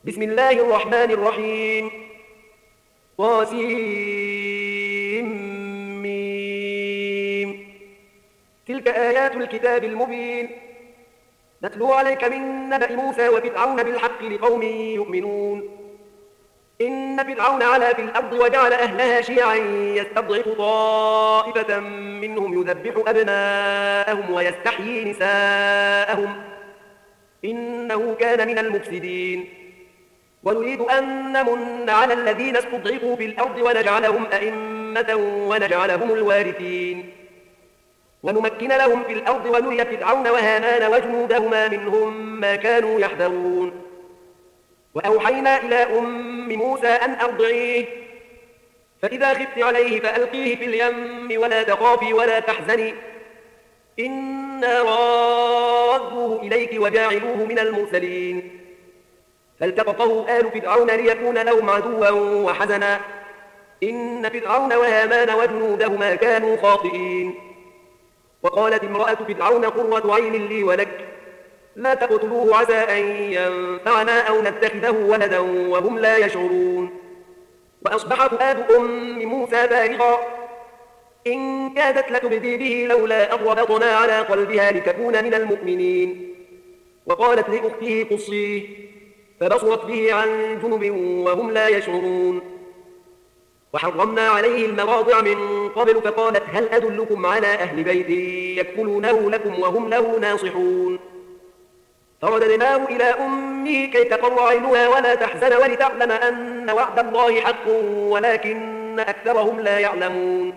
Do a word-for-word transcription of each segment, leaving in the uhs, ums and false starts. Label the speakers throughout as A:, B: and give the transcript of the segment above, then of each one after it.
A: بسم الله الرحمن الرحيم. طاسيم. تلك آيات الكتاب المبين نتلو عليك من نبأ موسى وفرعون بالحق لقوم يؤمنون. إن فرعون علا في الأرض وجعل أهلها شيعا يستضعف طائفة منهم يذبح أبناءهم ويستحيي نساءهم إنه كان من المفسدين. ونريد أن نمن على الذين استضعفوا في الأرض ونجعلهم أئمة ونجعلهم الوارثين ونمكن لهم في الأرض ونري فرعون وهامان وجنودهما منهم ما كانوا يحذرون. وأوحينا إلى أم موسى أن أرضعيه فإذا خفت عليه فألقيه في اليم ولا تخافي ولا تحزني إنا رادوه إليك وجاعلوه من المرسلين. فالتقطه آل فرعون ليكون لهم عدوا وحزنا إن فرعون وهامان وجنودهما كانوا خاطئين. وقالت امرأة فرعون قرة عين لي ولك لا تقتلوه عسى أن ينفعنا أو نتخذه ولدا وهم لا يشعرون. وأصبح فؤاد أم موسى فارغا إن كادت لتبدي به لولا أن ربطنا على قلبها لتكون من المؤمنين. وقالت لأخته قصيه فبصرت به عن جنب وهم لا يشعرون. وحرمنا عليه المراضع من قبل فقالت هل أدلكم على أهل بيت يكفلونه لكم وهم له ناصحون. فرددناه إلى أمه كي تقر عينها ولا تحزن ولتعلم أن وعد الله حق ولكن أكثرهم لا يعلمون.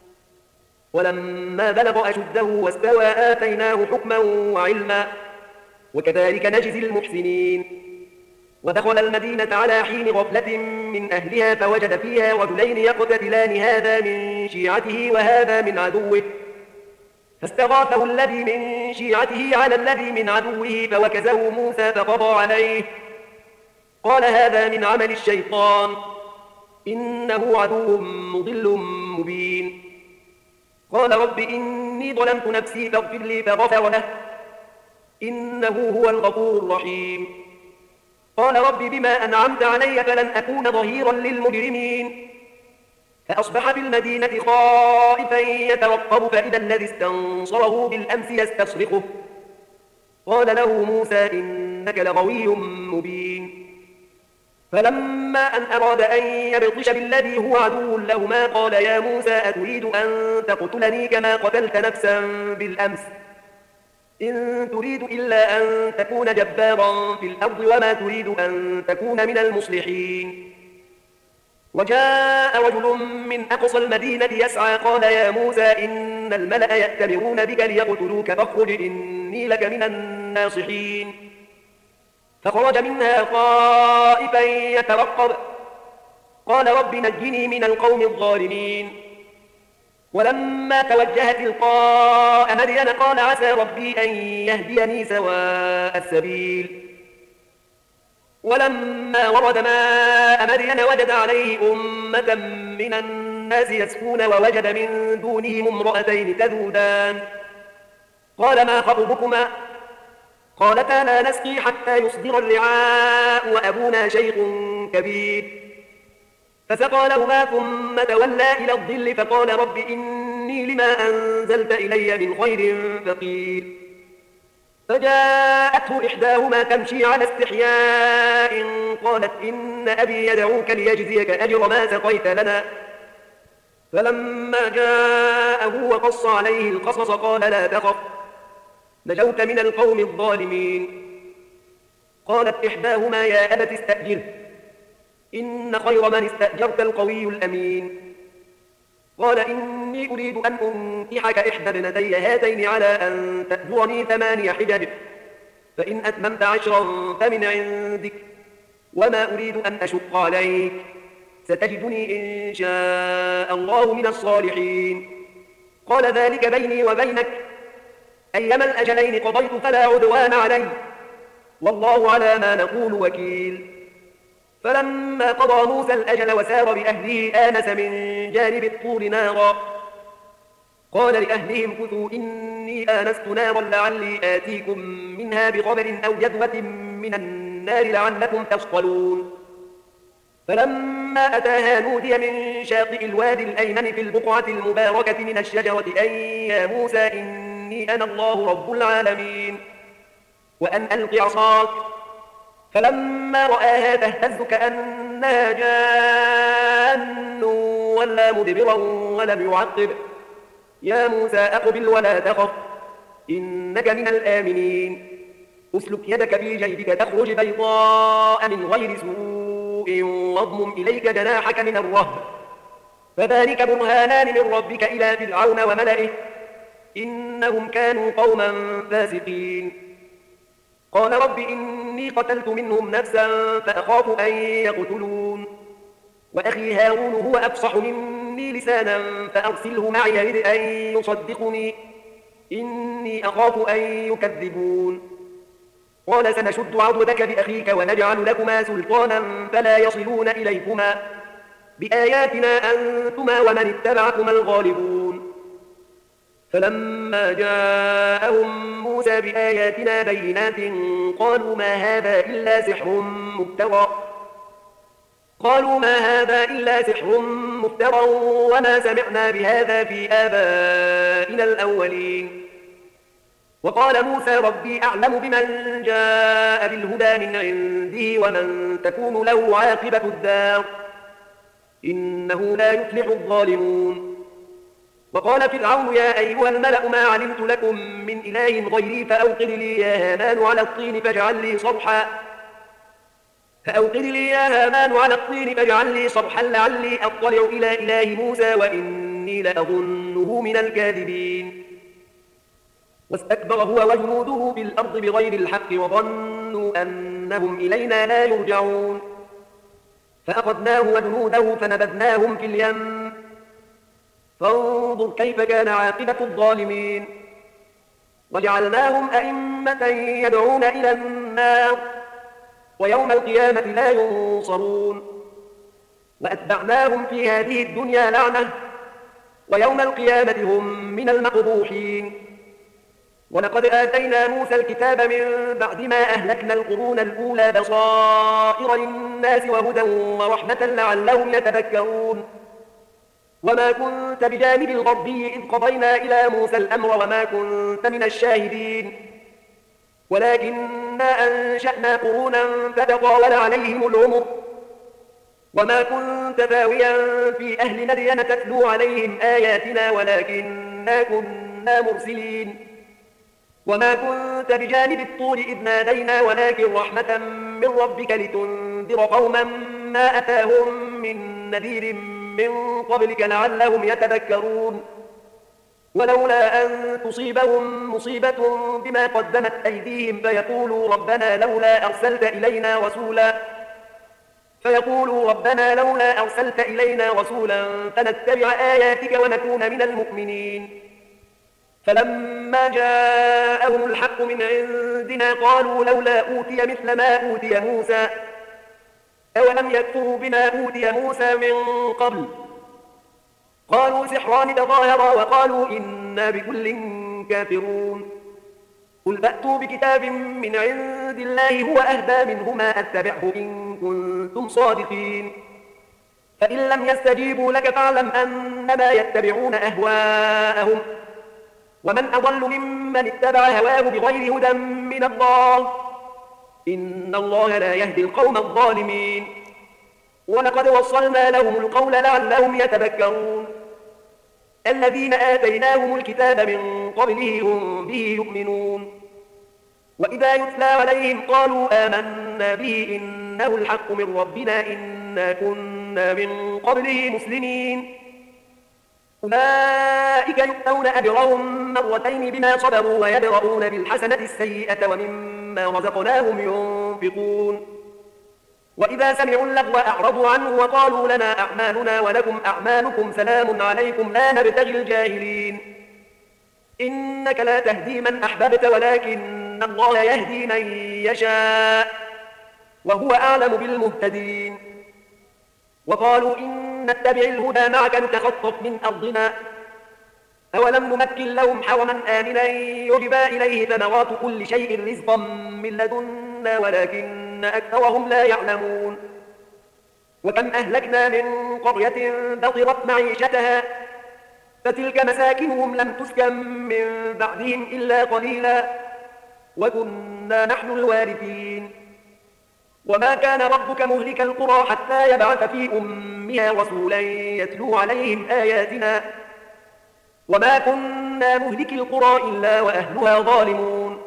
A: ولما بلغ أشده واستوى آتيناه حكما وعلما وكذلك نجزي المحسنين. ودخل المدينة على حين غفلة من أهلها فوجد فيها رجلين يقتتلان هذا من شيعته وهذا من عدوه فاستغاثه الذي من شيعته على الذي من عدوه فوكزه موسى فقضى عليه قال هذا من عمل الشيطان إنه عدو مضل مبين. قال رب إني ظلمت نفسي فاغفر لي فغفر له إنه هو الغفور الرحيم. قال رب بما أنعمت علي فلن أكون ظهيرا للمجرمين. فأصبح في المدينة خائفا يترقب فإذا الذي استنصره بالأمس يستصرخه قال له موسى إنك لغوي مبين. فلما أن أراد أن يبطش بالذي هو عدو لهما قال يا موسى أتريد أن تقتلني كما قتلت نفسا بالأمس إن تريد إلا أن تكون جبارا في الأرض وما تريد أن تكون من المصلحين. وجاء رجل من أقصى المدينة يسعى قال يا موسى إن الملأ يأتمرون بك ليقتلوك فاخرج إني لك من الناصحين. فخرج منها خائفا يترقب قال رب نجني من القوم الظالمين. ولما توجه تلقاء مدين قال عسى ربي أن يهديني سواء السبيل. ولما ورد ماء مدين وجد عليه أمة من الناس يسقون ووجد من دونهم امرأتين تذودان قال ما خطبكما قالتا لا نسقي حتى يصدر الرعاء وأبونا شيخ كبير. فسقى لهما ثم تولى إلى الظل فقال رب إني لما أنزلت إلي من خير فقير. فجاءته إحداهما تمشي على استحياء قالت إن أبي يدعوك ليجزيك أجر ما سقيت لنا. فلما جاءه وقص عليه القصص قال لا تخف نجوت من القوم الظالمين. قالت إحداهما يا أبت استأجره إن خير من استأجرت القوي الأمين. قال إني أريد أن أنكحك إحدى ابنتي هاتين على أن تأجرني ثماني حجج فإن أتممت عشرا فمن عندك وما أريد أن أشق عليك ستجدني إن شاء الله من الصالحين. قال ذلك بيني وبينك أيما الأجلين قضيت فلا عدوان علي والله على ما نقول وكيل. فلما قضى موسى الأجل وسار بأهله آنس من جانب الطور نارا قال لأهلهم كثوا إني آنست نارا لعلي آتيكم منها بخبر أو جذوة من النار النار لعلكم تصطلون فلما أتاها نودي من شاطئ الوادي الأيمن في البقعة المباركة من الشجرة أن يا موسى إني أنا الله رب العالمين وأن ألق عصاك فلما رآها تهتز كأنها جان ولا مدبرا ولم يعقب يا موسى أقبل ولا تخف إنك من الآمنين أسلك يدك في جيبك تخرج بيضاء من غير سوء واضمم إليك جناحك من الرهب فذلك برهانان من ربك إلى فرعون وملئه إنهم كانوا قوما فاسقين قال رب إني قتلت منهم نفسا فأخاف أن يقتلون وأخي هارون هو أفصح مني لسانا فأرسله معي يرد أن يصدقني إني أخاف أن يكذبون قال سنشد عضدك بأخيك ونجعل لكما سلطانا فلا يصلون إليكما بآياتنا أنتما ومن اتبعكما الغالبون فلما جاءهم موسى بآياتنا بينات قالوا ما هذا إلا سحر مفترى قالوا ما هذا إلا سحر مفترى وما سمعنا بهذا في آبائنا الأولين وقال موسى ربي أعلم بمن جاء بالهدى من عنده ومن تكون له عاقبة الدار إنه لا يفلح الظالمون وقال فرعون يا أيها الملأ ما علمت لكم من إله غيري فأوقد لي يا هامان على الطين فاجعل لي صرحا فأوقد لي يا هامان على الطين فاجعل لي صرحا لعلي أطلع إلى إله موسى وإني لأظنه من الكاذبين واستكبر هو وجنوده في الأرض بغير الحق وظنوا أنهم إلينا لا يرجعون فأخذناه وجنوده فنبذناهم في اليم فانظر كيف كان عاقبة الظالمين وجعلناهم أئمة يدعون إلى النار ويوم القيامة لا ينصرون وأتبعناهم في هذه الدنيا لعنة ويوم القيامة هم من المقبوحين ولقد آتينا موسى الكتاب من بعد ما أهلكنا القرون الأولى بصائر للناس وهدى ورحمة لعلهم يتذكرون وما كنت بجانب الغربي إذ قضينا إلى موسى الأمر وما كنت من الشاهدين ولكننا أنشأنا قرونا فتطاول عليهم العمر وما كنت ثاويا في أهل مدين تتلو عليهم آياتنا ولكننا كنا مرسلين وما كنت بجانب الطور إذ نادينا ولكن رحمة من ربك لتنذر قوما ما أتاهم من نذير من قبلك لعلهم يتذكرون ولولا أن تصيبهم مصيبة بما قدمت أيديهم فيقولوا ربنا لولا أرسلت إلينا رسولا فيقولوا ربنا لولا أرسلت إلينا رسولا فنتبع آياتك ونكون من المؤمنين فلما جاءهم الحق من عندنا قالوا لولا أوتي مثل ما أوتي موسى أولم يكفروا بما أوتي موسى من قبل قالوا سحران تظاهرا وقالوا إنا بكل كافرون قل فأتوا بكتاب من عند الله هو أهدى منهما أتبعه إن كنتم صادقين فإن لم يستجيبوا لك فاعلم أنما يتبعون أهواءهم ومن أضل ممن اتبع هواه بغير هدى من الله إن الله لا يهدي القوم الظالمين ولقد وصلنا لهم القول لعلهم يتذكرون الذين آتيناهم الكتاب من قبله هم به يؤمنون وإذا يتلى عليهم قالوا آمنا به إنه الحق من ربنا إنا كنا من قبله مسلمين أولئك يؤتون أجرهم مرتين بما صبروا ويدرؤون بالحسنة السيئة ومما رزقناهم ينفقون وإذا سمعوا اللغو أعرضوا عنه وقالوا لنا أعمالنا ولكم أعمالكم سلام عليكم لا نبتغي الجاهلين إنك لا تهدي من أحببت ولكن الله يهدي من يشاء وهو أعلم بالمهتدين وقالوا إن نتبع الهدى معك نتخطف من أرضنا أولم نمكن لهم حرما آمنا يجبى إليه ثمرات كل شيء رزقا من لدنا ولكن ولكن أكثرهم لا يعلمون وكم أهلكنا من قرية بطرت معيشتها فتلك مساكنهم لم تسكن من بعدهم إلا قليلا وكنا نحن الوارثين وما كان ربك مهلك القرى حتى يبعث في أمها رسولا يتلو عليهم آياتنا وما كنا مهلك القرى إلا وأهلها ظالمون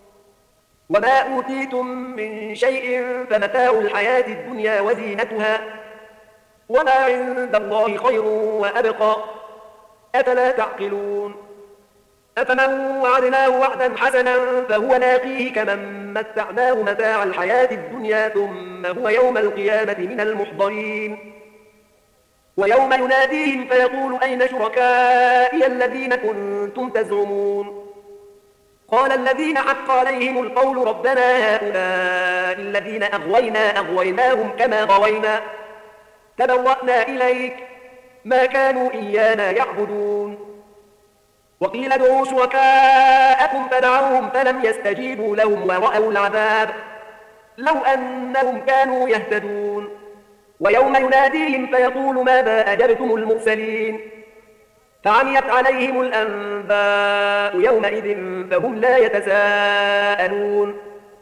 A: وما أوتيتم من شيء فمتاع الحياة الدنيا وزينتها وما عند الله خير وأبقى أفلا تعقلون أفمن وعدناه وعدا حسنا فهو لاقيه كمن متعناه متاع الحياة الدنيا ثم هو يوم القيامة من المحضرين ويوم يناديهم فيقول أين شركائي الذين كنتم تزعمون قال الذين حق عليهم القول ربنا هؤلاء الذين أغوينا أغويناهم كما غوينا تبوأنا إليك ما كانوا إيانا يعبدون وقيل ادعوا شركاءكم فدعوهم فلم يستجيبوا لهم ورأوا العذاب لو أنهم كانوا يهتدون ويوم يناديهم فيقول ماذا أجبتم المرسلين فعميت عليهم الأنباء يومئذ فهم لا يتساءلون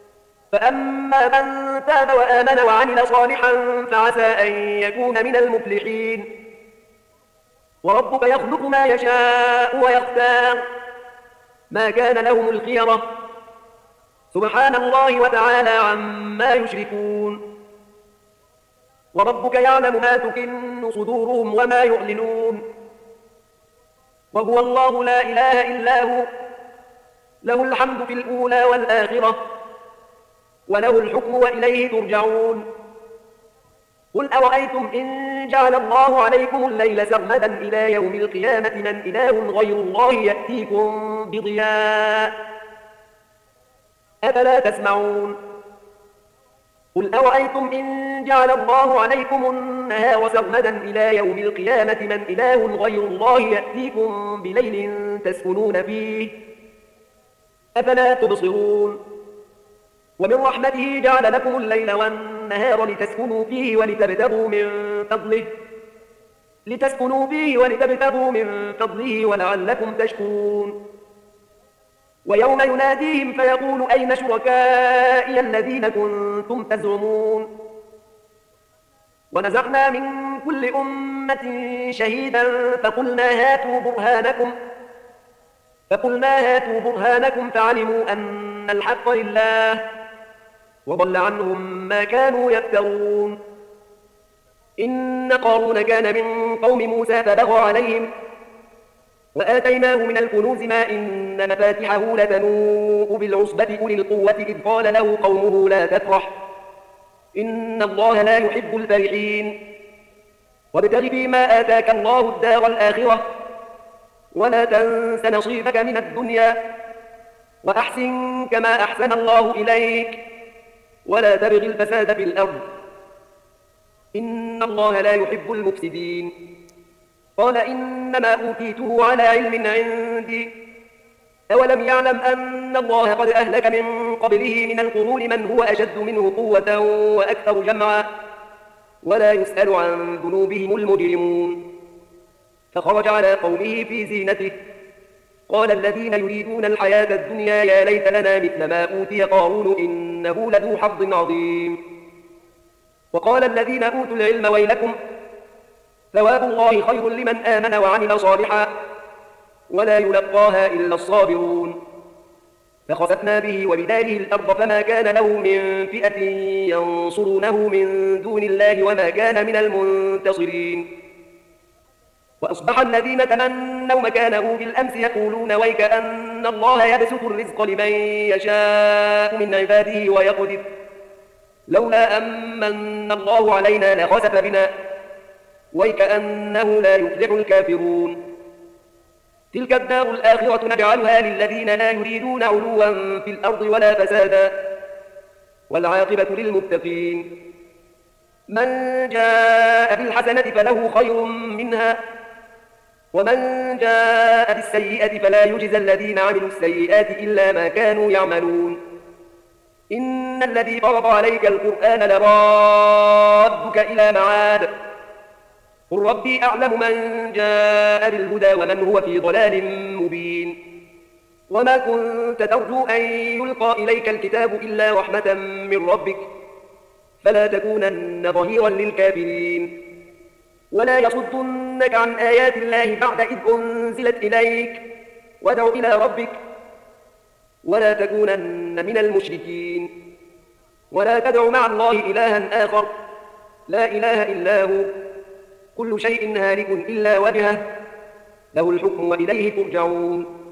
A: فأما من تاب وآمن وعمل صالحا فعسى أن يكون من المفلحين وربك يخلق ما يشاء ويختار ما كان لهم الخيرة سبحان الله وتعالى عما يشركون وربك يعلم ما تكن صدورهم وما يعلنون وهو الله لا إله إلا هو له الحمد في الأولى والآخرة وله الحكم وإليه ترجعون قل أرأيتم إن جعل الله عليكم الليل سرمدا إلى يوم القيامة من إله غير الله يأتيكم بضياء أفلا تسمعون قل أرأيتم إن جعل الله عليكم النهار سرمدا إلى يوم القيامة من إله غير الله يأتيكم بليل تسكنون فيه أفلا تبصرون ومن رحمته جعل لكم الليل والنهار لتسكنوا فيه ولتبتغوا من فضله لتسكنوا فيه ولتبتغوا من فضله ولعلكم تشكرون ويوم يناديهم فيقول أين شركائي الذين كنتم تزعمون ونزعنا من كل أمة شهيدا فقلنا هاتوا برهانكم فقلنا هاتوا برهانكم فعلموا أن الحق لله وضل عنهم ما كانوا يفترون إن قارون كان من قوم موسى فبغى عليهم وآتيناه من الكنوز ما إن مفاتحه لتنوء بالعصبة أولي القوة إذ قال له قومه لا تفرح إن الله لا يحب الفرحين وابتغ فيما آتاك الله الدار الآخرة ولا تنس نصيبك من الدنيا وأحسن كما أحسن الله إليك ولا تبغ الفساد في الأرض إن الله لا يحب المفسدين قال إنما أوتيته على علم عندي أولم يعلم أن الله قد أهلك من قبله من القرون من هو أشد منه قوة وأكثر جمعا ولا يسأل عن ذنوبهم المجرمون فخرج على قومه في زينته قال الذين يريدون الحياة الدنيا يا ليت لنا مثل ما أوتي قارون إنه لذو حظ عظيم وقال الذين أوتوا العلم ويلكم ثواب الله خير لمن آمن وعمل صالحا ولا يلقاها إلا الصابرون فخسفنا به وبداره الأرض فما كان له من فئة ينصرونه من دون الله وما كان من المنتصرين وأصبح الذين تمنوا مكانه بالأمس يقولون ويك أن الله يبسط الرزق لمن يشاء من عباده ويقدر لولا أمن الله علينا لخسف بنا ويكأنه لا يفلح الكافرون تلك الدار الآخرة نجعلها للذين لا يريدون علوا في الأرض ولا فسادا والعاقبة للمتقين من جاء بالحسنة فله خير منها ومن جاء بالسيئة فلا يجزى الذين عملوا السيئات إلا ما كانوا يعملون إن الذي فرض عليك القرآن لرادك إلى معاد قل ربي أعلم من جاء بالهدى ومن هو في ضلال مبين وما كنت ترجو أن يلقى إليك الكتاب إلا رحمة من ربك فلا تكونن ظهيرا للكافرين ولا يصدنك عن آيات الله بعد إذ أنزلت إليك وادع إلى ربك ولا تكونن من المشركين ولا تدع مع الله إلها آخر لا إله إلا هو كل شيء هالك إلا وجهه له الحكم وإليه ترجعون